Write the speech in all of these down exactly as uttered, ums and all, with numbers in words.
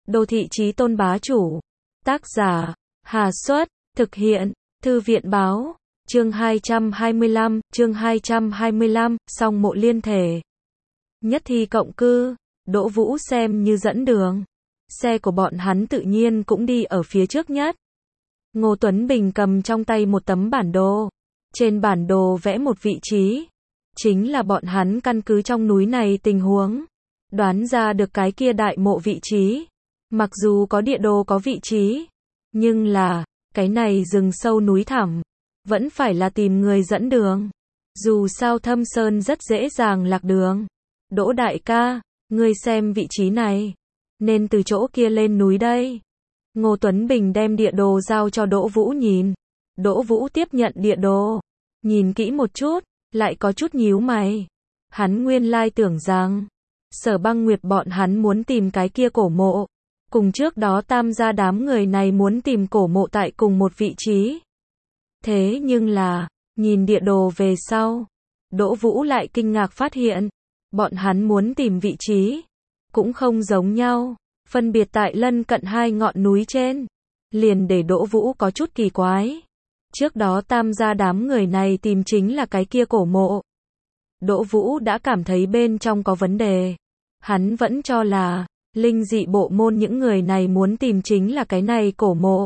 Đô thị chí tôn bá chủ. Tác giả, Hà Xuất, thực hiện, Thư viện báo, chương hai trăm hai mươi lăm, chương hai trăm hai mươi lăm, song mộ liên thể. Nhất thi cộng cư, Đỗ Vũ xem như dẫn đường. Xe của bọn hắn tự nhiên cũng đi ở phía trước nhất. Ngô Tuấn Bình cầm trong tay một tấm bản đồ. Trên bản đồ vẽ một vị trí. Chính là bọn hắn căn cứ trong núi này tình huống. Đoán ra được cái kia đại mộ vị trí. Mặc dù có địa đồ có vị trí. Nhưng là, cái này rừng sâu núi thẳm. Vẫn phải là tìm người dẫn đường. Dù sao thâm sơn rất dễ dàng lạc đường. Đỗ đại ca, ngươi xem vị trí này. Nên từ chỗ kia lên núi đây. Ngô Tuấn Bình đem địa đồ giao cho Đỗ Vũ nhìn. Đỗ Vũ tiếp nhận địa đồ. Nhìn kỹ một chút, lại có chút nhíu mày. Hắn nguyên lai tưởng rằng, Sở Băng Nguyệt bọn hắn muốn tìm cái kia cổ mộ. Cùng trước đó tam gia đám người này muốn tìm cổ mộ tại cùng một vị trí. Thế nhưng là, nhìn địa đồ về sau, Đỗ Vũ lại kinh ngạc phát hiện, bọn hắn muốn tìm vị trí, cũng không giống nhau, phân biệt tại lân cận hai ngọn núi trên, liền để Đỗ Vũ có chút kỳ quái. Trước đó tam gia đám người này tìm chính là cái kia cổ mộ. Đỗ Vũ đã cảm thấy bên trong có vấn đề. Hắn vẫn cho là, linh dị bộ môn những người này muốn tìm chính là cái này cổ mộ.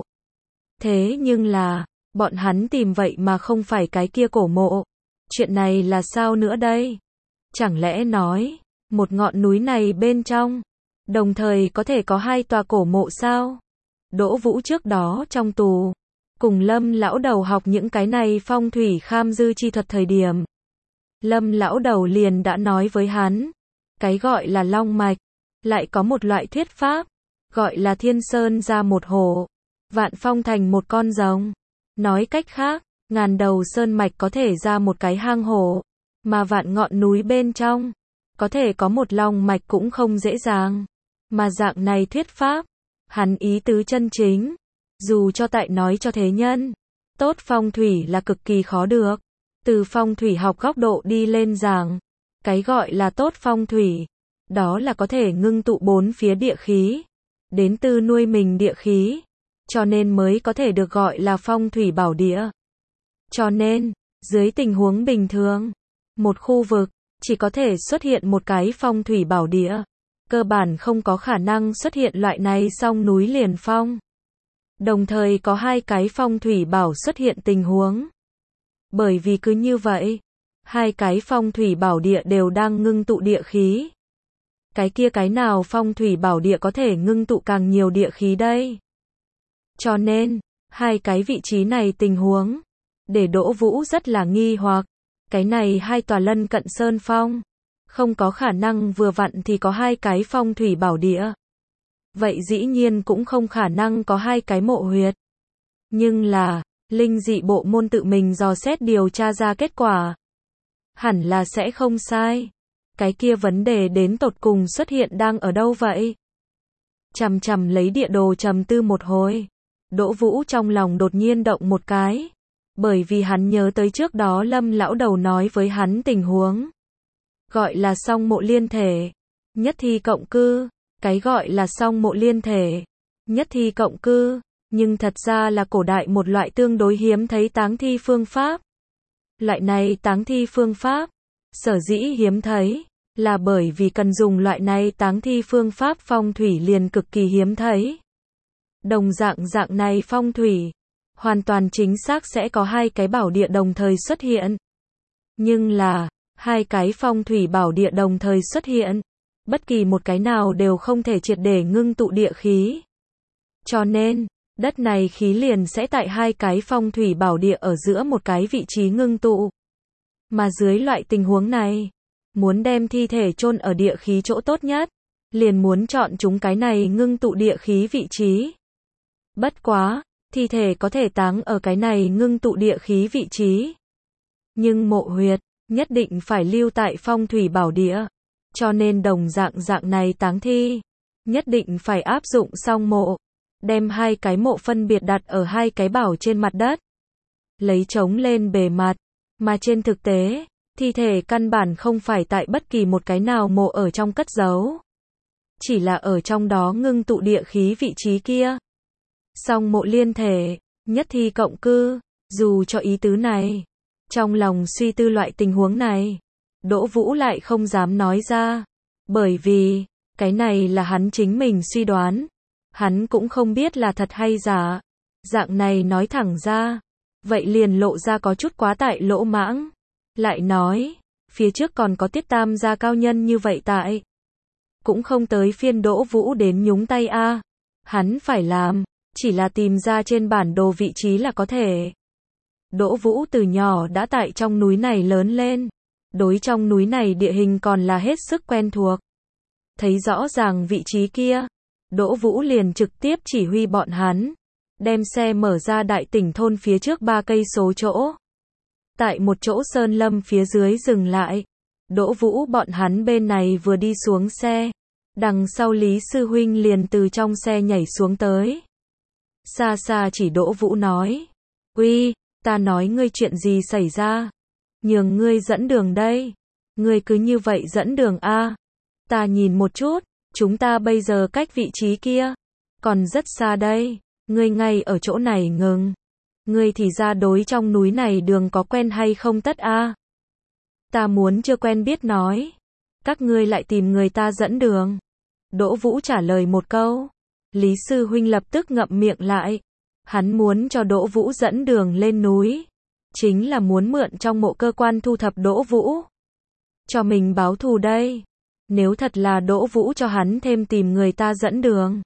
Thế nhưng là, bọn hắn tìm vậy mà không phải cái kia cổ mộ. Chuyện này là sao nữa đây? Chẳng lẽ nói, một ngọn núi này bên trong, đồng thời có thể có hai tòa cổ mộ sao? Đỗ Vũ trước đó trong tù, cùng Lâm lão đầu học những cái này phong thủy kham dư chi thuật thời điểm. Lâm lão đầu liền đã nói với hắn, cái gọi là long mạch, lại có một loại thuyết pháp, gọi là thiên sơn ra một hồ, vạn phong thành một con rồng. Nói cách khác, ngàn đầu sơn mạch có thể ra một cái hang hồ, mà vạn ngọn núi bên trong, có thể có một long mạch cũng không dễ dàng. Mà dạng này thuyết pháp, hắn ý tứ chân chính, dù cho tại nói cho thế nhân, tốt phong thủy là cực kỳ khó được. Từ phong thủy học góc độ đi lên giảng, cái gọi là tốt phong thủy, đó là có thể ngưng tụ bốn phía địa khí, đến từ nuôi mình địa khí, cho nên mới có thể được gọi là phong thủy bảo địa. Cho nên, dưới tình huống bình thường, một khu vực, chỉ có thể xuất hiện một cái phong thủy bảo địa, cơ bản không có khả năng xuất hiện loại này song núi liền phong. Đồng thời có hai cái phong thủy bảo xuất hiện tình huống. Bởi vì cứ như vậy, hai cái phong thủy bảo địa đều đang ngưng tụ địa khí. Cái kia cái nào phong thủy bảo địa có thể ngưng tụ càng nhiều địa khí đây? Cho nên, hai cái vị trí này tình huống, để Đỗ Vũ rất là nghi hoặc, cái này hai tòa lân cận sơn phong, không có khả năng vừa vặn thì có hai cái phong thủy bảo địa. Vậy dĩ nhiên cũng không khả năng có hai cái mộ huyệt. Nhưng là, linh dị bộ môn tự mình dò xét điều tra ra kết quả. Hẳn là sẽ không sai. Cái kia vấn đề đến tột cùng xuất hiện đang ở đâu vậy? Chằm chằm lấy địa đồ trầm tư một hồi. Đỗ Vũ trong lòng đột nhiên động một cái. Bởi vì hắn nhớ tới trước đó Lâm lão đầu nói với hắn tình huống. Gọi là song mộ liên thể. Nhất thi cộng cư. Cái gọi là song mộ liên thể. Nhất thi cộng cư. Nhưng thật ra là cổ đại một loại tương đối hiếm thấy táng thi phương pháp. Loại này táng thi phương pháp, sở dĩ hiếm thấy, là bởi vì cần dùng loại này táng thi phương pháp phong thủy liền cực kỳ hiếm thấy. Đồng dạng dạng này phong thủy, hoàn toàn chính xác sẽ có hai cái bảo địa đồng thời xuất hiện. Nhưng là, hai cái phong thủy bảo địa đồng thời xuất hiện, bất kỳ một cái nào đều không thể triệt để ngưng tụ địa khí. Cho nên, đất này khí liền sẽ tại hai cái phong thủy bảo địa ở giữa một cái vị trí ngưng tụ. Mà dưới loại tình huống này, muốn đem thi thể chôn ở địa khí chỗ tốt nhất, liền muốn chọn chúng cái này ngưng tụ địa khí vị trí. Bất quá, thi thể có thể táng ở cái này ngưng tụ địa khí vị trí. Nhưng mộ huyệt, nhất định phải lưu tại phong thủy bảo địa. Cho nên đồng dạng dạng này táng thi, nhất định phải áp dụng song mộ. Đem hai cái mộ phân biệt đặt ở hai cái bảo trên mặt đất. Lấy trống lên bề mặt. Mà trên thực tế, thi thể căn bản không phải tại bất kỳ một cái nào mộ ở trong cất giấu. chỉ là ở trong đó ngưng tụ địa khí vị trí kia. Song mộ liên thể, nhất thi cộng cư, dù cho ý tứ này, trong lòng suy tư loại tình huống này, Đỗ Vũ lại không dám nói ra, bởi vì, cái này là hắn chính mình suy đoán, hắn cũng không biết là thật hay giả, dạng này nói thẳng ra, vậy liền lộ ra có chút quá tại lỗ mãng, lại nói, phía trước còn có Tiết Tam gia cao nhân như vậy tại, cũng không tới phiên Đỗ Vũ đến nhúng tay a, hắn phải làm, chỉ là tìm ra trên bản đồ vị trí là có thể. Đỗ Vũ từ nhỏ đã tại trong núi này lớn lên, đối trong núi này địa hình còn là hết sức quen thuộc. Thấy rõ ràng vị trí kia, Đỗ Vũ liền trực tiếp chỉ huy bọn hắn, đem xe mở ra đại tỉnh thôn phía trước ba cây số chỗ. Tại một chỗ sơn lâm phía dưới dừng lại, Đỗ Vũ bọn hắn bên này vừa đi xuống xe, đằng sau Lý Sư Huynh liền từ trong xe nhảy xuống tới. Xa xa chỉ Đỗ Vũ nói, uy, ta nói ngươi chuyện gì xảy ra, nhường ngươi dẫn đường đây, ngươi cứ như vậy dẫn đường a, ta nhìn một chút, chúng ta bây giờ cách vị trí kia, còn rất xa đây, ngươi ngay ở chỗ này ngừng, ngươi thì ra đối trong núi này đường có quen hay không tất a, ta muốn chưa quen biết nói, các ngươi lại tìm người ta dẫn đường. Đỗ Vũ trả lời một câu, Lý Sư Huynh lập tức ngậm miệng lại, hắn muốn cho Đỗ Vũ dẫn đường lên núi, chính là muốn mượn trong mộ cơ quan thu thập Đỗ Vũ, cho mình báo thù đây. Nếu thật là Đỗ Vũ cho hắn thêm tìm người ta dẫn đường,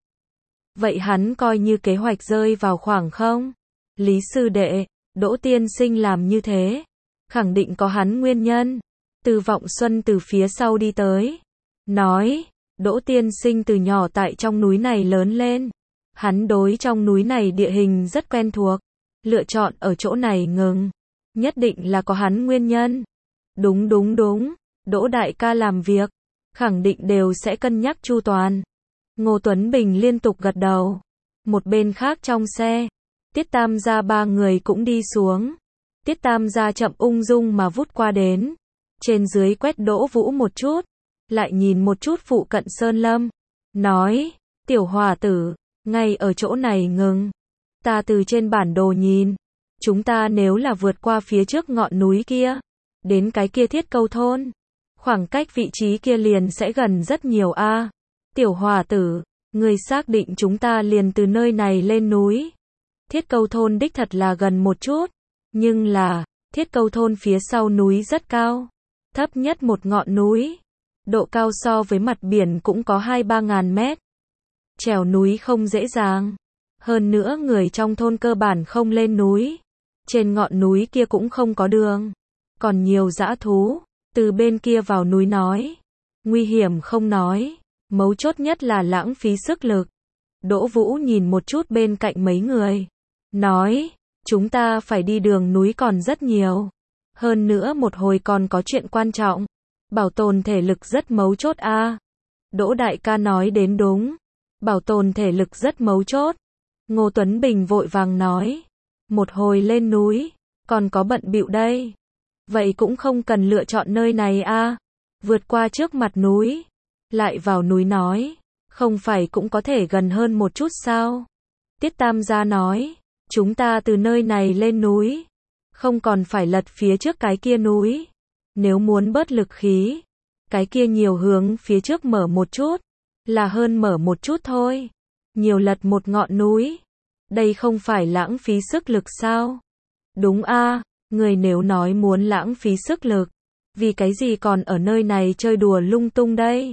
vậy hắn coi như kế hoạch rơi vào khoảng không. Lý sư đệ, Đỗ tiên sinh làm như thế, khẳng định có hắn nguyên nhân. Từ Vọng Xuân từ phía sau đi tới, nói, Đỗ tiên sinh từ nhỏ tại trong núi này lớn lên, hắn đối trong núi này địa hình rất quen thuộc, lựa chọn ở chỗ này ngừng, nhất định là có hắn nguyên nhân. Đúng đúng đúng, Đỗ đại ca làm việc, khẳng định đều sẽ cân nhắc chu toàn. Ngô Tuấn Bình liên tục gật đầu. Một bên khác trong xe, Tiết Tam gia ba người cũng đi xuống. Tiết Tam gia chậm ung dung mà vút qua đến, trên dưới quét Đỗ Vũ một chút, lại nhìn một chút phụ cận sơn lâm, nói, tiểu hòa tử, ngay ở chỗ này ngừng. Ta từ trên bản đồ nhìn, chúng ta nếu là vượt qua phía trước ngọn núi kia, đến cái kia Thiết Câu thôn, khoảng cách vị trí kia liền sẽ gần rất nhiều a. À, tiểu hòa tử, người xác định chúng ta liền từ nơi này lên núi. Thiết Câu thôn đích thật là gần một chút, nhưng là, Thiết Câu thôn phía sau núi rất cao, thấp nhất một ngọn núi, độ cao so với mặt biển cũng có hai ba ngàn mét. Trèo núi không dễ dàng, hơn nữa người trong thôn cơ bản không lên núi, trên ngọn núi kia cũng không có đường, còn nhiều dã thú, từ bên kia vào núi nói, nguy hiểm không nói, mấu chốt nhất là lãng phí sức lực. Đỗ Vũ nhìn một chút bên cạnh mấy người, nói, chúng ta phải đi đường núi còn rất nhiều, hơn nữa một hồi còn có chuyện quan trọng, bảo tồn thể lực rất mấu chốt a. À, Đỗ đại ca nói đến đúng, bảo tồn thể lực rất mấu chốt. Ngô Tuấn Bình vội vàng nói, một hồi lên núi, còn có bận bịu đây. Vậy cũng không cần lựa chọn nơi này a, à, vượt qua trước mặt núi, lại vào núi nói, không phải cũng có thể gần hơn một chút sao? Tiết Tam gia nói, chúng ta từ nơi này lên núi, không còn phải lật phía trước cái kia núi. Nếu muốn bớt lực khí, cái kia nhiều hướng phía trước mở một chút, là hơn mở một chút thôi. Nhiều lật một ngọn núi, đây không phải lãng phí sức lực sao? Đúng a, à, người nếu nói muốn lãng phí sức lực, vì cái gì còn ở nơi này chơi đùa lung tung đây?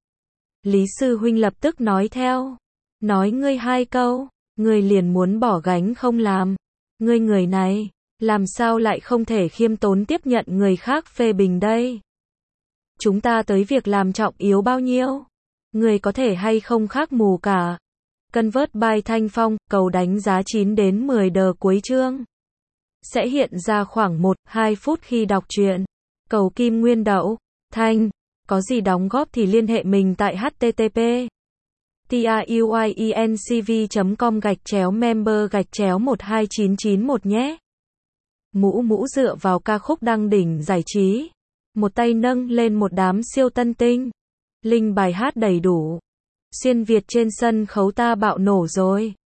Lý Sư Huynh lập tức nói theo, nói ngươi hai câu, ngươi liền muốn bỏ gánh không làm. Ngươi người này, làm sao lại không thể khiêm tốn tiếp nhận người khác phê bình đây? Chúng ta tới việc làm trọng yếu bao nhiêu? Người có thể hay không khác mù cả. Convert by Thanh Phong, cầu đánh giá chín đến mười đờ cuối chương. Sẽ hiện ra khoảng một đến hai phút khi đọc truyện. Cầu Kim Nguyên Đậu, Thanh, có gì đóng góp thì liên hệ mình tại http truyencv chấm com gạch chéo member gạch chéo một hai chín chín một nhé. Mũ mũ dựa vào ca khúc đăng đỉnh giải trí, một tay nâng lên một đám siêu tân tinh, link bài hát đầy đủ. Xuyên Việt trên sân khấu ta bạo nổ rồi.